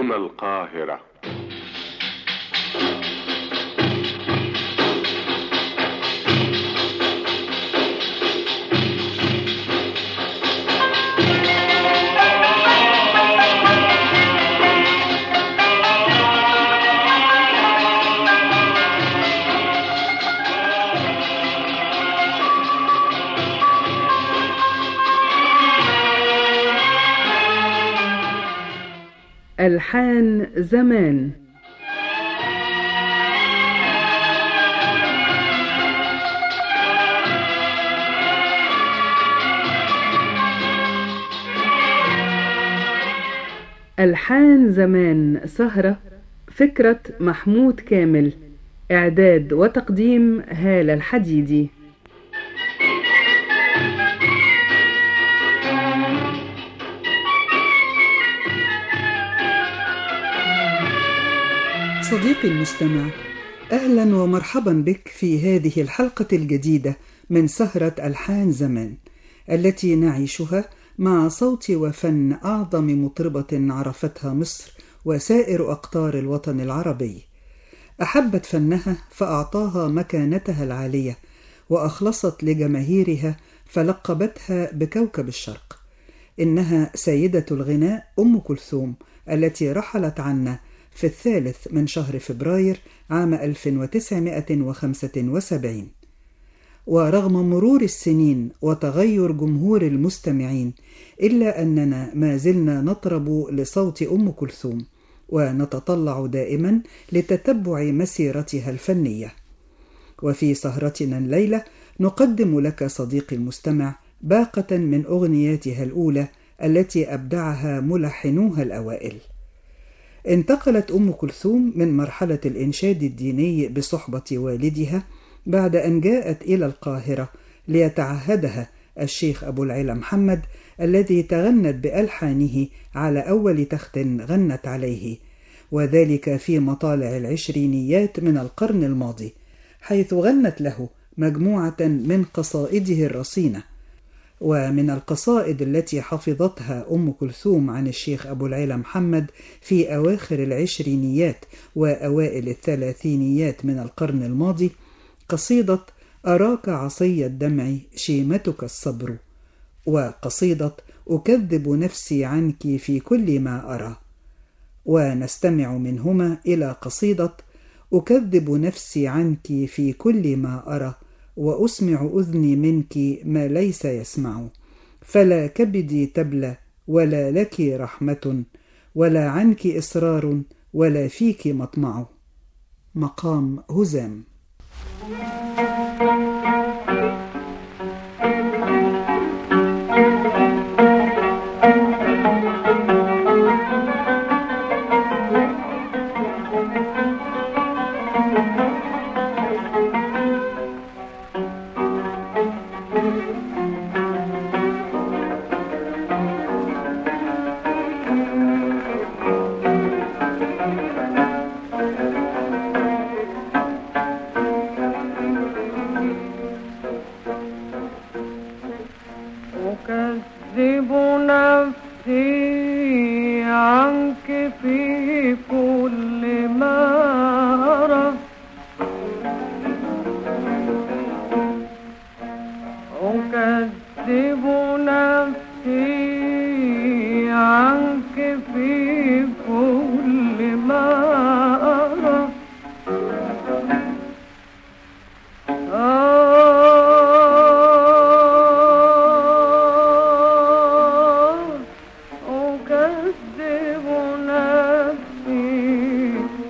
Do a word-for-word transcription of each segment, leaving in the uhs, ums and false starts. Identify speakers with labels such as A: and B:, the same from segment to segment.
A: هنا القاهرة.
B: ألحان زمان. ألحان زمان سهرة، فكرة محمود كامل، إعداد وتقديم هالة الحديدي.
C: صديقي المستمع، أهلا ومرحبا بك في هذه الحلقة الجديدة من سهرة ألحان زمان، التي نعيشها مع صوت وفن أعظم مطربة عرفتها مصر وسائر أقطار الوطن العربي. أحبت فنها فأعطاها مكانتها العالية، وأخلصت لجماهيرها فلقبتها بكوكب الشرق. إنها سيدة الغناء أم كلثوم، التي رحلت عنا في الثالث من شهر فبراير عام ألف وتسعمائة وخمسة وسبعين. ورغم مرور السنين وتغير جمهور المستمعين، إلا أننا ما زلنا نطرب لصوت أم كلثوم، ونتطلع دائما لتتبع مسيرتها الفنية. وفي سهرتنا الليلة نقدم لك صديقي المستمع باقة من أغنياتها الأولى التي أبدعها ملحنوها الأوائل. انتقلت أم كلثوم من مرحلة الإنشاد الديني بصحبة والدها بعد أن جاءت إلى القاهرة ليتعهدها الشيخ أبو العلا محمد، الذي تغنت بألحانه على أول تخت غنت عليه، وذلك في مطالع العشرينيات من القرن الماضي، حيث غنت له مجموعة من قصائده الرصينة. ومن القصائد التي حفظتها أم كلثوم عن الشيخ أبو العلا محمد في أواخر العشرينيات وأوائل الثلاثينيات من القرن الماضي قصيدة أراك عصي الدمع شيمتك الصبر، وقصيدة أكذب نفسي عنك في كل ما أرى. ونستمع منهما إلى قصيدة أكذب نفسي عنك في كل ما أرى، وأسمع أذني منك ما ليس يسمع، فلا كبدي تبلى ولا لك رحمة، ولا عنك إصرار ولا فيك مطمع. مقام هزام.
D: أكذب نفسي عنك في كل ما أرى، أكذب نفسي عنك في كل ما أرى. أكذب نفسي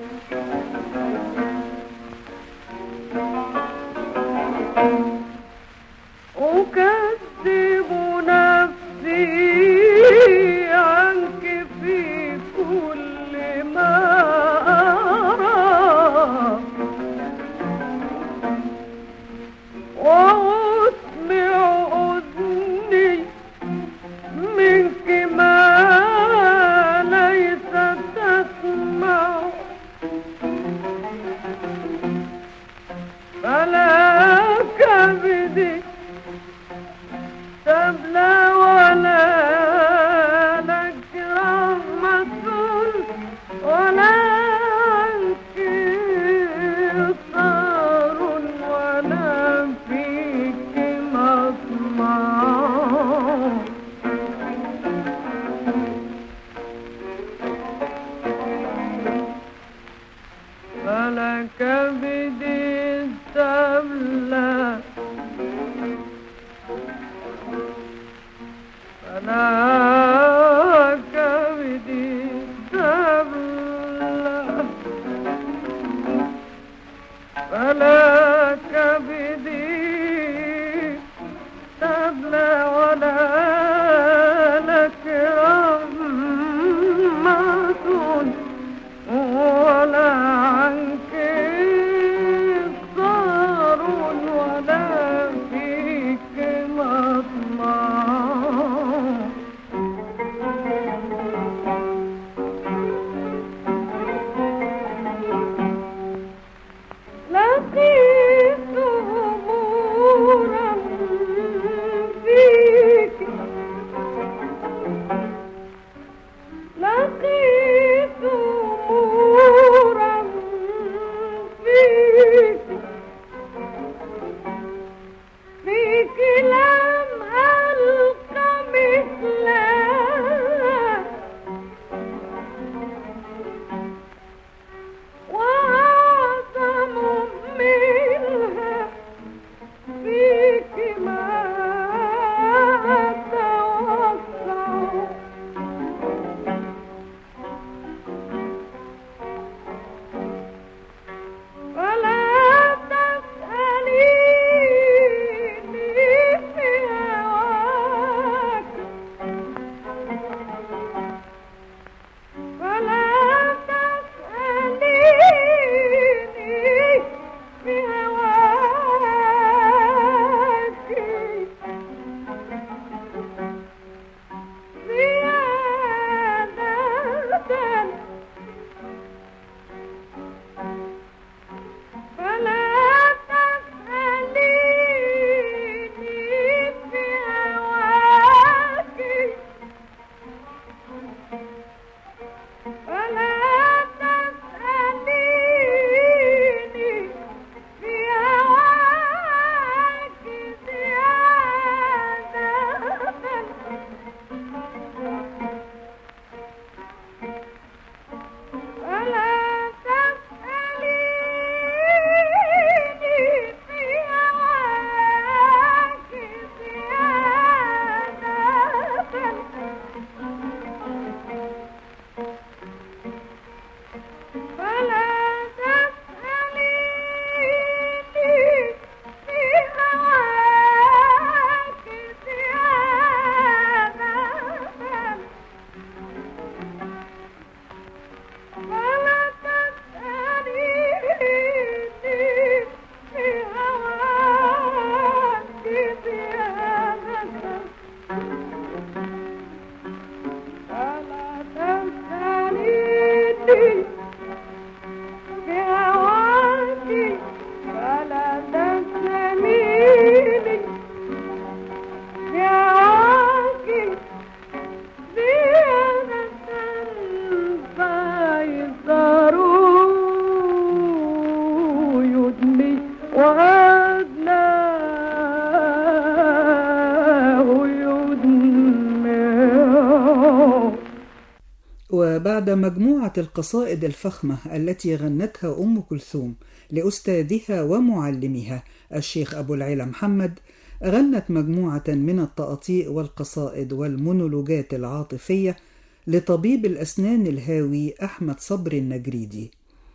C: وبعد مجموعة القصائد الفخمة التي غنتها أم كلثوم لأستاذها ومعلمها الشيخ أبو العلا محمد، غنت مجموعة من التقاطيع والقصائد والمونولوجات العاطفية لطبيب الأسنان الهاوي أحمد صبري النجريدي.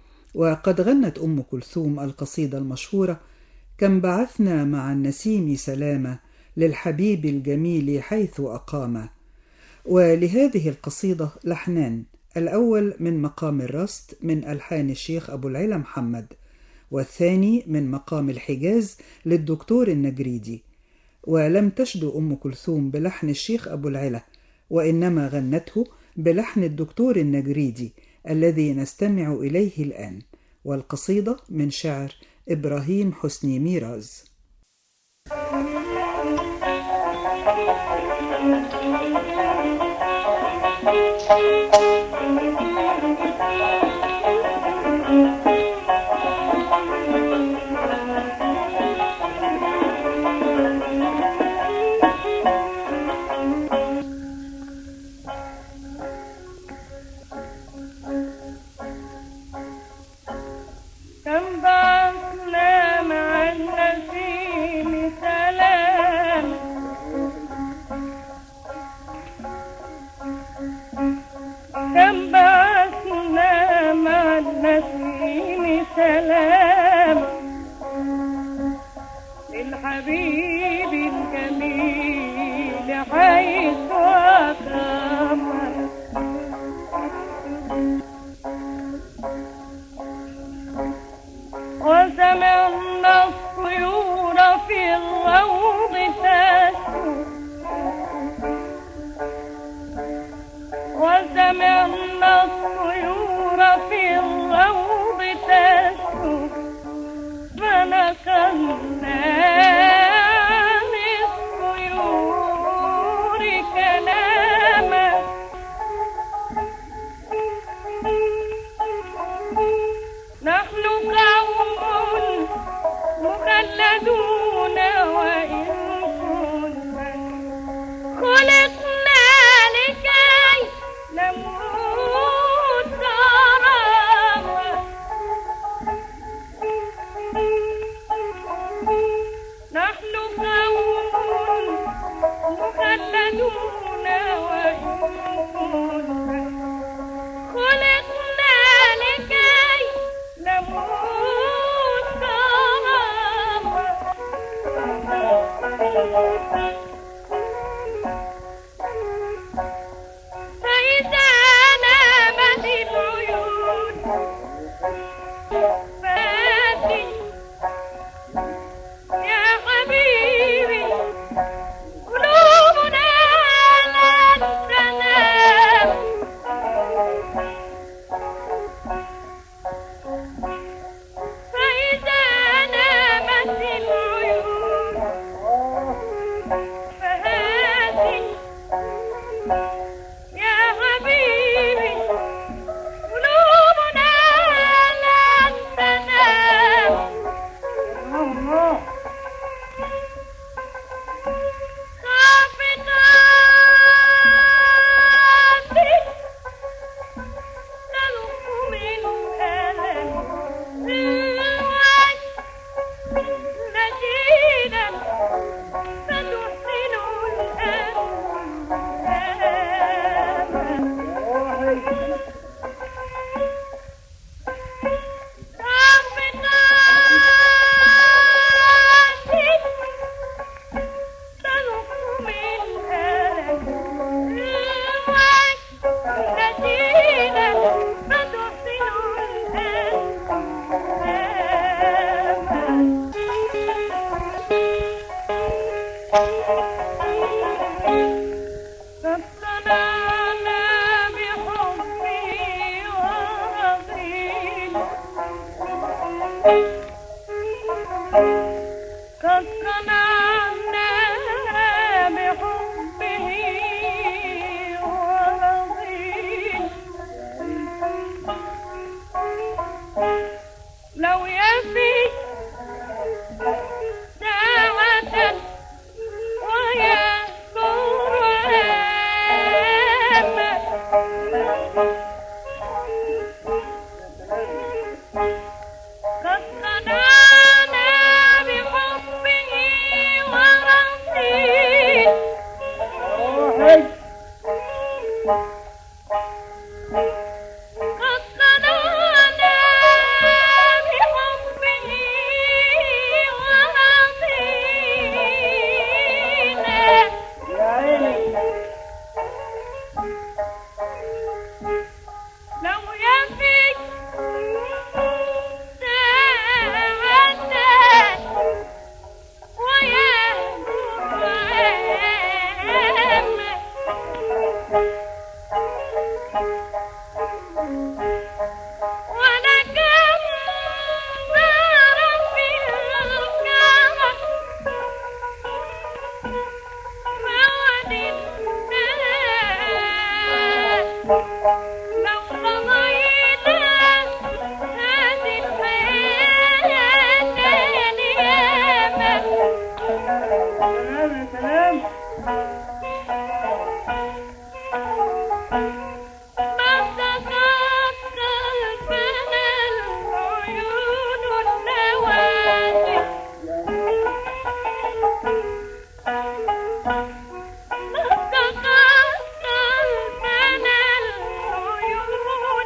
C: وقد غنت أم كلثوم القصيدة المشهورة كم بعثنا مع النسيم سلامة للحبيب الجميل حيث أقام. ولهذه القصيدة لحنان، الأول من مقام الرست من ألحان الشيخ أبو العلا محمد، والثاني من مقام الحجاز للدكتور النجريدي. ولم تشد أم كلثوم بلحن الشيخ أبو العلا، وإنما غنته بلحن الدكتور النجريدي الذي نستمع إليه الآن، والقصيدة من شعر إبراهيم حسني ميراز.
A: يا حبيبي قلوبنا لا
D: قد صنعنا بحبه ورضينا لو يفي ساعة ويذكر عامة قد صنعنا بحبه ورضينا قد صنعنا بحبه ورضينا لو يفي ساعة ويهجر عامة ولكم نار في الكعبة فوددنا لو قضينا هذه الحياة نياما سلام ما سقط قلبنا العيون النوادي ما سقط قلبنا العيون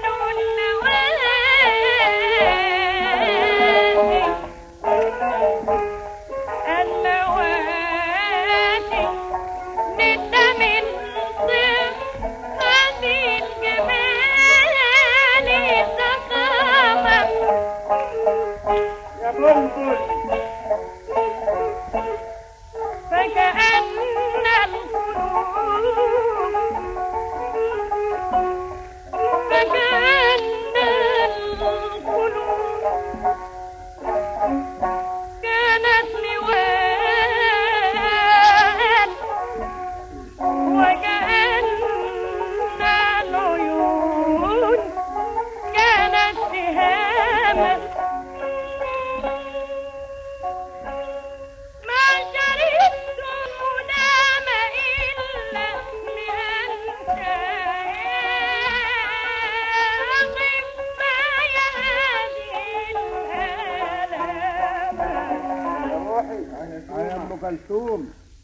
D: النوادي النوادي ند من صفات الجمال سقامة يا بلبل فكأن القلوب فكأن القلوب كانت لواء وكأن العيون كانت سهاما ما شربت المنام إلا لأنت أغف معي هذه الآلام
A: يا أم كلثوم.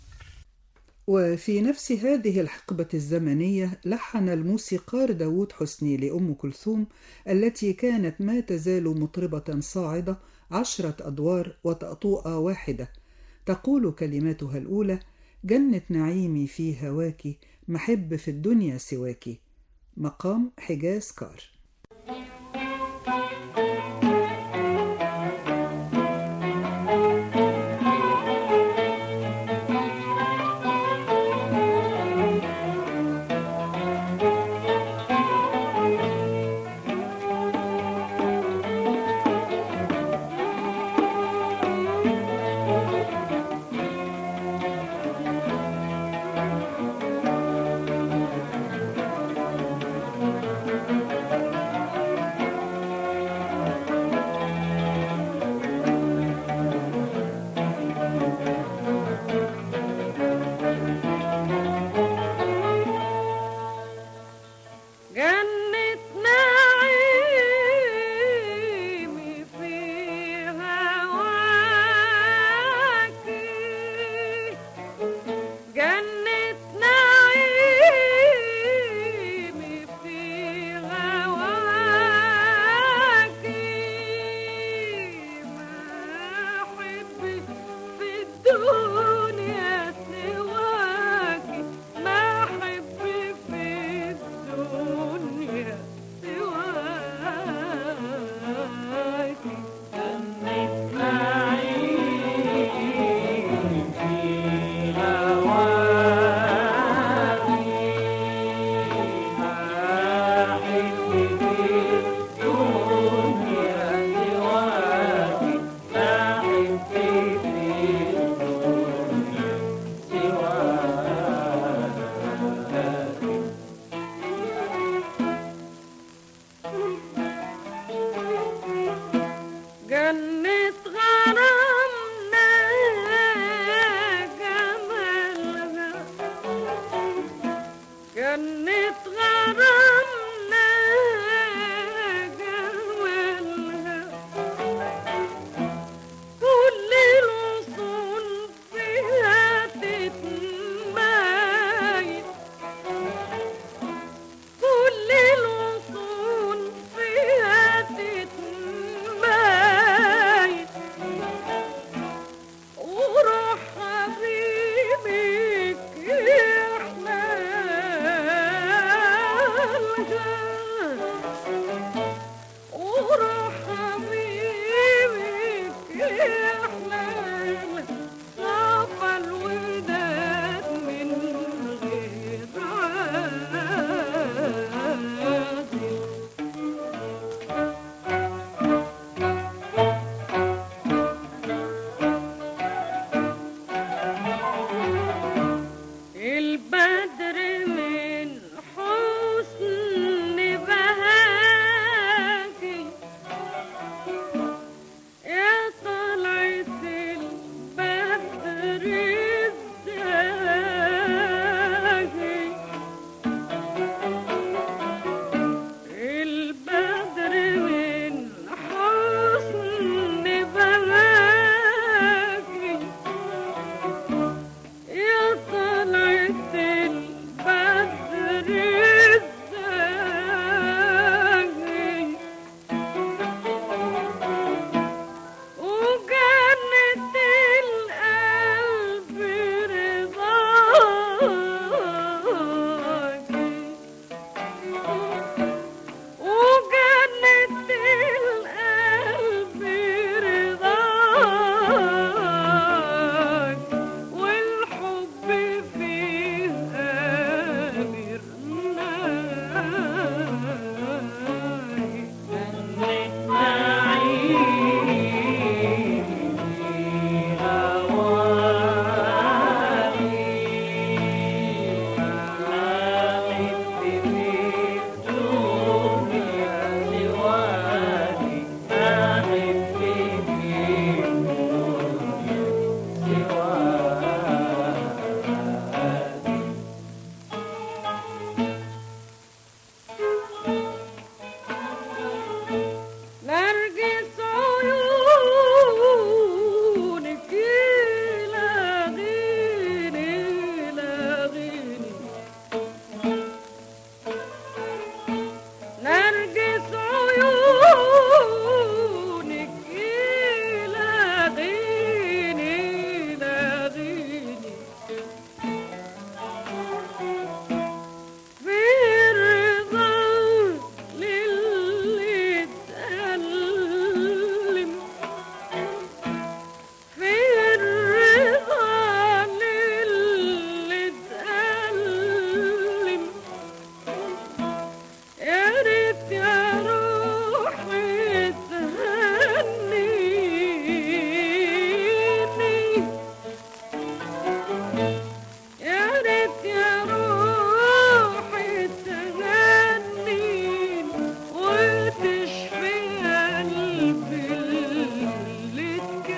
C: وفي نفس هذه الحقبة الزمنية لحن الموسيقار داود حسني لأم كلثوم التي كانت ما تزال مطربة صاعدة عشرة أدوار وتأطوءة واحدة. تقول كلماتها الأولى: جنة نعيمي في هواكي، محب في الدنيا سواكي. مقام حجاز كار.
D: جنة غرامنا جمالها، جنة غرامنا جمالها، كل الغصون فيها تتمايل، كل الغصون فيها تتمايل، وروح حبيبك يحلالها، وروح حبيبك يحلالها، صافى الوداد من غير عادل. البدر من حسن بهاكي يا طلعة البدر الزاهي، البدر من حسن بهاكي يا طلعة البدر الزاهي، وجنة القلب رضاكي، وجنة القلب رضاكي، والحب فيها مرناي، جنة نعيم هواني، ما غبت في الدنيا سواني، ما غبت في الدنيا سواني. نرجس عيونك لاغيني لاغيني، نرجس عيونك لاغيني لاغيني، في الرضا للي اتألم، في الرضا للي اتألم، يا ريت يا روحي تهنيني، يا ريت يا روحي تهنيني، وتشفي قلبي اللي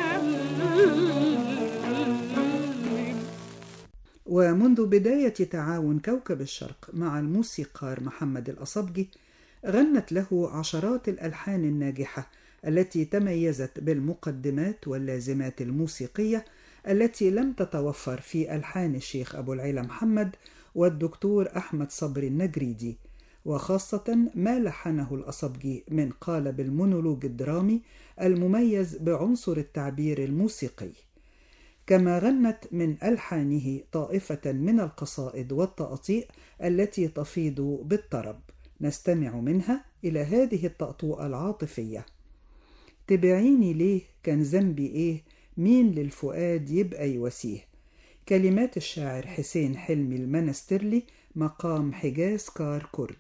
D: اتكلم.
C: ومنذ بداية تعاون كوكب الشرق مع الموسيقار محمد الأصبجي غنت له عشرات الألحان الناجحة التي تميزت بالمقدمات واللازمات الموسيقية التي لم تتوفر في ألحان الشيخ أبو العلا محمد والدكتور أحمد صبري النجريدي، وخاصة ما لحنه الأصبجي من قالب المونولوج الدرامي المميز بعنصر التعبير الموسيقي. كما غنت من ألحانه طائفة من القصائد والتقاطيع التي تفيض بالطرب، نستمع منها إلى هذه التقطوعة العاطفية: تبعيني ليه، كان ذنبي إيه، مين للفؤاد يبقى يواسيه. كلمات الشاعر حسين حلمي المنسترلي، مقام حجاز كار كرد.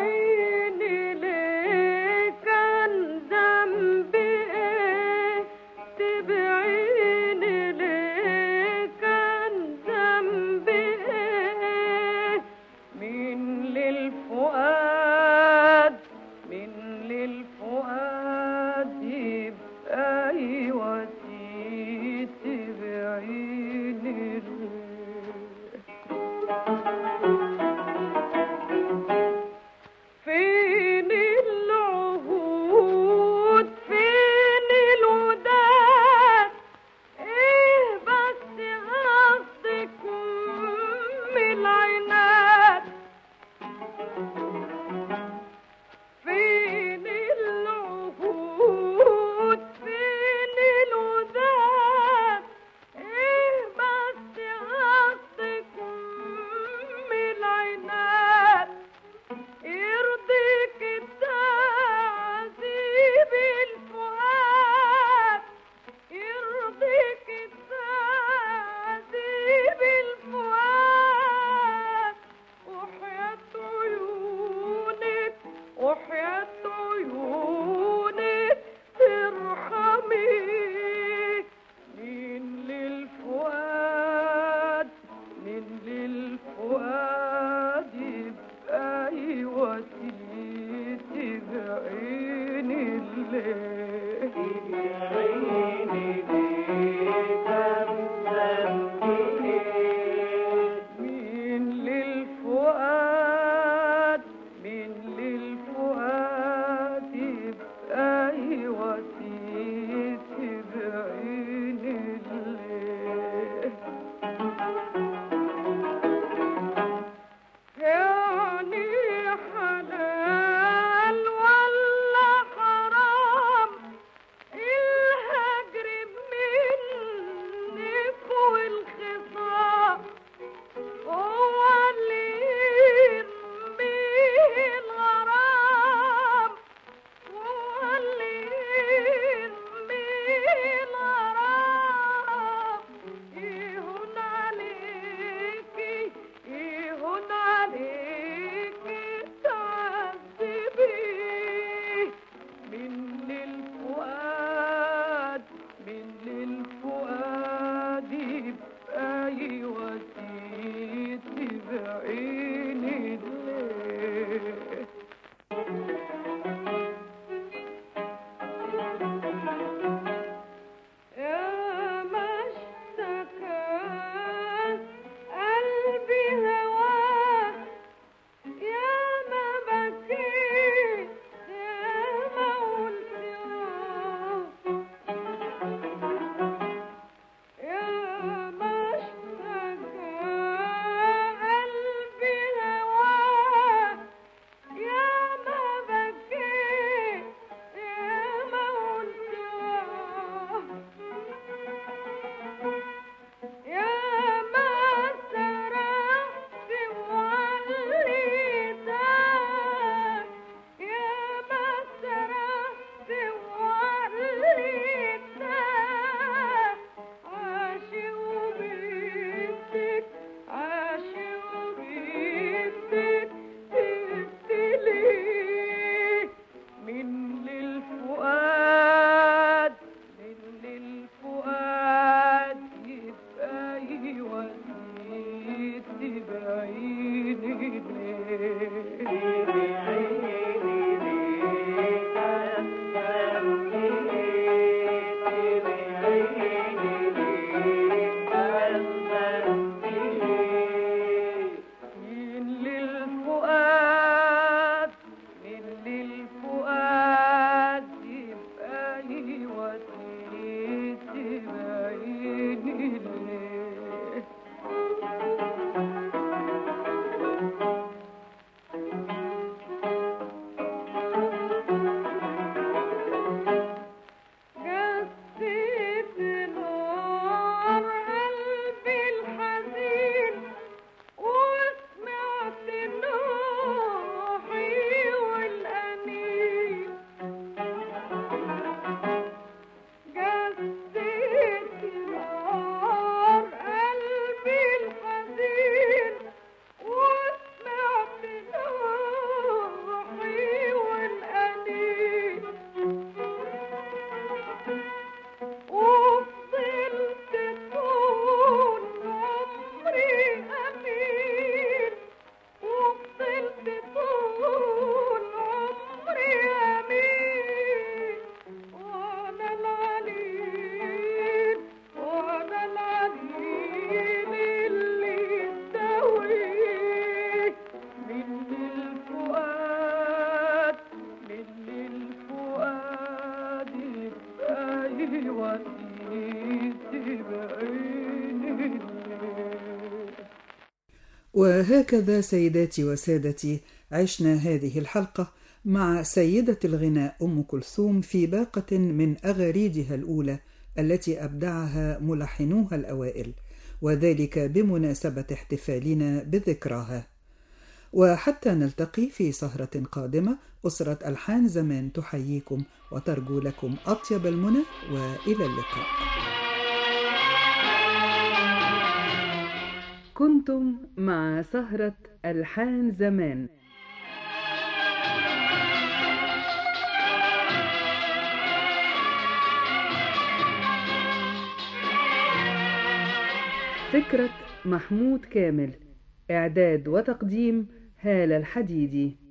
D: تبعيني ليه، كان ذنبي ايه، للفؤاد يبقى يودي تبعيني مين للفؤاد مين للفؤاد يبقى يودي تبعيني ليه جسيت نار قلبي الحزين وسمعت نوحي والأنين جسيت نار قلبي الحزين وسمعت نوحي والأنين وفضلت طول عمري أمين وفضلت طول عمري أمين وأنا العنين وأنا العنين اللي يستوي من الفؤاد من الفؤاد يبقى يودي تبعيني
C: وهكذا سيداتي وسادتي عشنا هذه الحلقة مع سيدة الغناء أم كلثوم في باقة من أغاريدها الأولى التي أبدعها ملحنوها الأوائل، وذلك بمناسبة احتفالنا بذكراها. وحتى نلتقي في سهرة قادمة، أسرة ألحان زمان تحييكم وترجو لكم أطيب المنى، وإلى اللقاء.
B: كنتم مع سهرة ألحان زمان. فكرة محمود كامل، إعداد وتقديم هالة الحديدي.